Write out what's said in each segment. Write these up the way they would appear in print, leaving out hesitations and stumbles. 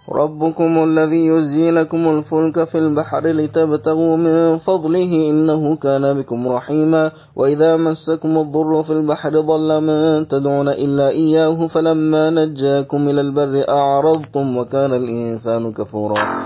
ربكم الذي يزجي لكم الفلك في البحر لتبتغوا من فضله إنه كان بكم رحيما وإذا مسكم الضر في البحر ضل من تدعون إلا إياه فلما نجاكم إلى البر أعرضتم وكان الإنسان كفورا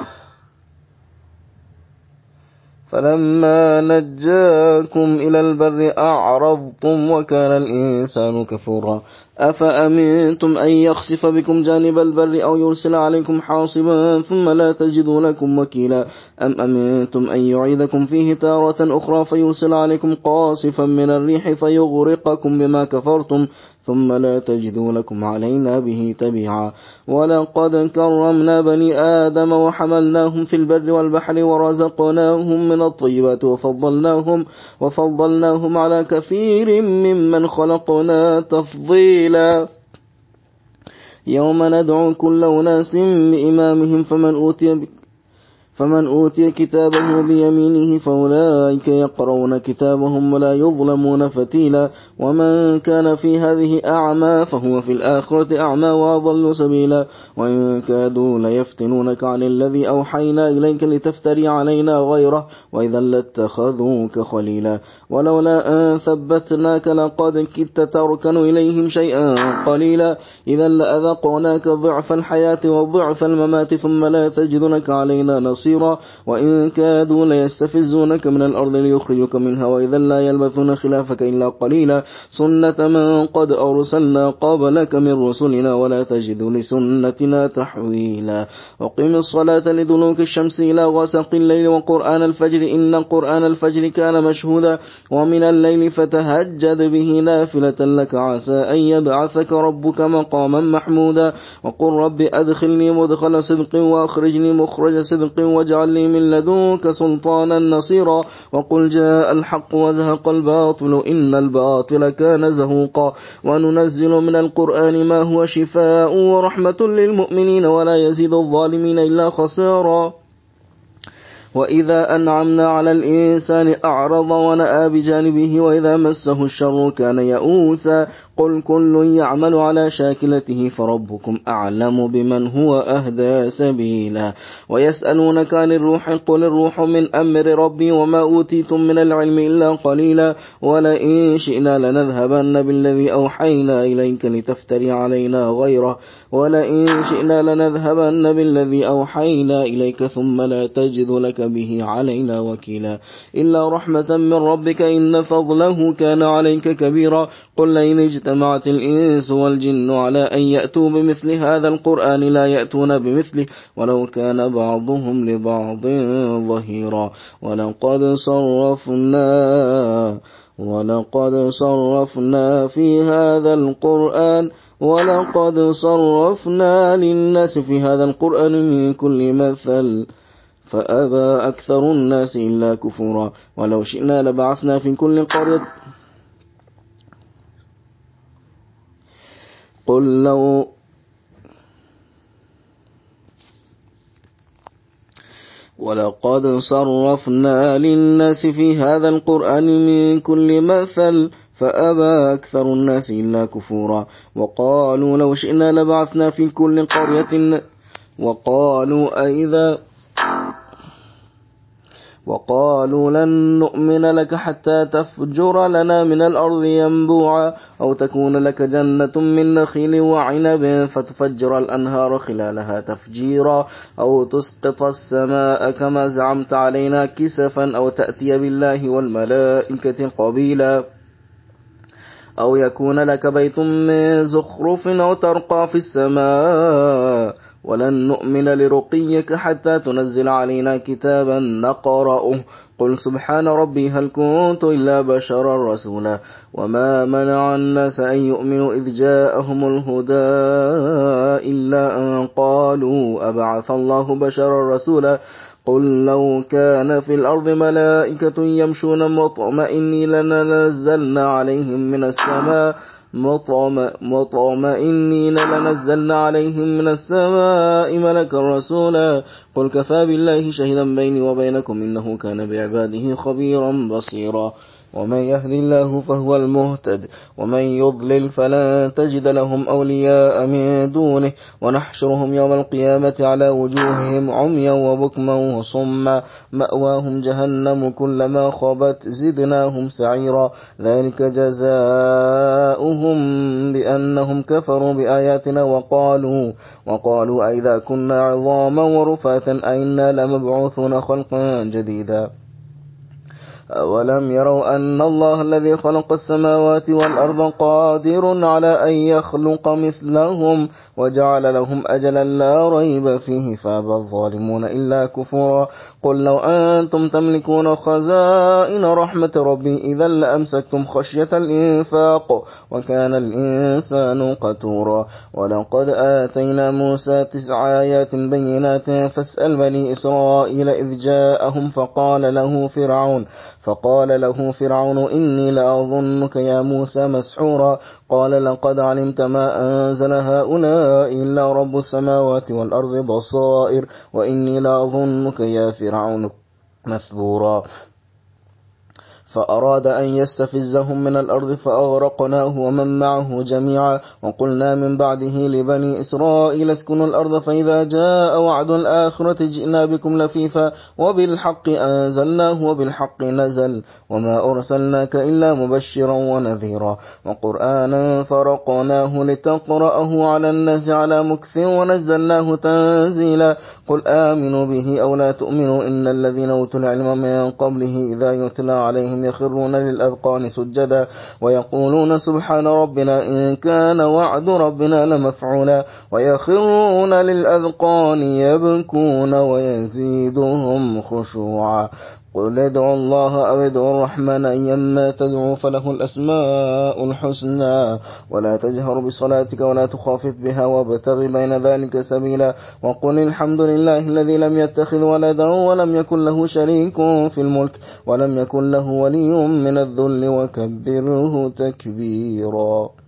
فلما نجاكم إلى البر أعرضتم وكان الإنسان كفورا أفأمنتم أن يخسف بكم جانب البر أو يرسل عليكم حاصبا ثم لا تجدوا لكم وكيلا أم أمنتم أن يعيدكم فيه تارة أخرى فيرسل عليكم قاصفا من الريح فيغرقكم بما كفرتم ثم لا تجدوا لكم علينا به تبيعا ولقد كرمنا بني آدم وحملناهم في البر والبحر ورزقناهم من الطيبات وفضلناهم على كثير ممن خلقنا تفضيلا يوم ندعو كل أناس بإمامهم فمن أوتي كتابه بيمينه فأولئك يقرؤون كتابهم ولا يظلمون فتيلا ومن كان في هذه أعمى فهو في الآخرة أعمى وأضل سبيلا وإن كادوا ليفتنونك عن الذي أوحينا إليك لتفتري علينا غيره وإذا لاتخذوك خليلا ولولا أن ثبتناك لقد كدت تركن إليهم شيئا قليلا إذا لأذقناك ضعف الحياة وضعف الممات ثم لا تجد لك علينا نصيرا وإن كادوا ليستفزونك من الأرض ليخرجوك منها وإذا لا يلبثون خلافك إلا قليلا سنة من قد أرسلنا قبلك من رسلنا ولا تجد لسنتنا تحويلا وقم الصلاة لدلوك الشمس إلى غسق الليل وقرآن الفجر إن قرآن الفجر كان مشهودا ومن الليل فتهجد به نافلة لك عسى أن يبعثك ربك مقاما محمودا وقل رب أدخلني مدخل صدق وأخرجني مخرج صدق واجعل لي من لدنك سلطانا نصيرا وقل جاء الحق وزهق الباطل إن الباطل كان زهوقا وننزل من القرآن ما هو شفاء ورحمة للمؤمنين ولا يزيد الظالمين إلا خسارا وإذا أنعمنا على الإنسان أعرض ونأى بجانبه وإذا مسه الشر كان يئوسا قل كل يعمل على شاكلته فربكم أعلم بمن هو أهدى سبيلا ويسألونك عن الروح قل الروح من أمر ربي وما أوتيتم من العلم إلا قليلا ولئن شئنا لنذهبن بالذي أوحينا إليك لتفتري علينا غيره ثم لا تجد لك به علينا وكيلا إلا رحمة من ربك إن فضله كان عليك كبيرا قل لئن اجتمعت الإنس والجن على أن يأتوا بمثل هذا القرآن لا يأتون بمثله ولو كان بعضهم لبعض ظهيرا ولقد صرفنا للناس في هذا القرآن من كل مثل فأبى أكثر الناس إلا كفورا ولو شئنا لبعثنا في كل قرية ولقد صرفنا للناس في هذا القرآن من كل مثل فأبى أكثر الناس إلا كفورا وقالوا لو شئنا لبعثنا في كل قرية وقالوا لن نؤمن لك حتى تفجر لنا من الأرض ينبوعا أو تكون لك جنة من نخيل وعنب فتفجر الأنهار خلالها تفجيرا أو تسقط السماء كما زعمت علينا كسفا أو تأتي بالله والملائكة قبيلا أو يكون لك بيت من زخرف أو ترقى في السماء ولن نؤمن لرقيك حتى تنزل علينا كتابا نقرأه قل سبحان ربي هل كنت إلا بشرا رسولا وما منع الناس أن يؤمنوا إذ جاءهم الهدى إلا أن قالوا أبعث الله بشرا رسولا قل لو كان في الأرض ملائكة يمشون مطمئنين لنزلنا عليهم من السماء ملكا رسولا قل كفى بالله شهيدا بيني وبينكم إنه كان بعباده خبيرا بصيرا ومن يهد الله فهو المهتد ومن يضلل فلن تجد لهم أولياء من دونه ونحشرهم يوم القيامة على وجوههم عميا وبكما وصما مأواهم جهنم كلما خابت زدناهم سعيرا ذلك جزاؤهم بأنهم كفروا بآياتنا وقالوا أئذا كنا عظاما ورفاتا أئنا لمبعوثون خلقا جديدا أولم يروا أن الله الذي خلق السماوات والأرض قادر على أن يخلق مثلهم وجعل لهم أجلا لا ريب فيه فأبى الظالمون إلا كفورا قل لو أنتم تملكون خزائن رحمة ربي إذا لأمسكتم خشية الإنفاق وكان الإنسان قتورا ولقد آتينا موسى 9 آيات بينات فاسأل بني إسرائيل إذ جاءهم فقال له فرعون إني لأظنك يا موسى مسحورا قال لقد علمت ما أنزل هؤلاء إلا رب السماوات والأرض بصائر وإني لأظنك يا فرعون مثبورا فأراد أن يستفزهم من الأرض فأغرقناه ومن معه جميعا وقلنا من بعده لبني إسرائيل اسكنوا الأرض فإذا جاء وعد الآخرة جئنا بكم لفيفا وبالحق أنزلناه وبالحق نزل وما أرسلناك إلا مبشرا ونذيرا وقرآنا فرقناه لتقرأه على الناس على مكث ونزلناه تنزيلا قل آمنوا به أو لا تؤمنوا إن الذين أوتوا العلم من قبله إذا يتلى عليهم يخرون للأذقان سجدا ويقولون سبحان ربنا إن كان وعد ربنا لمفعولا ويخرون للأذقان يبكون ويزيدهم خشوعا قل ادعوا الله أو ادعوا الرحمن أيما تدعوا فله الأسماء الحسنى ولا تجهر بصلاتك ولا تخافت بها وابتغ بين ذلك سبيلا وقل الحمد لله الذي لم يتخذ ولدا ولم يكن له شريك في الملك ولم يكن له ولي من الذل وكبره تكبيرا.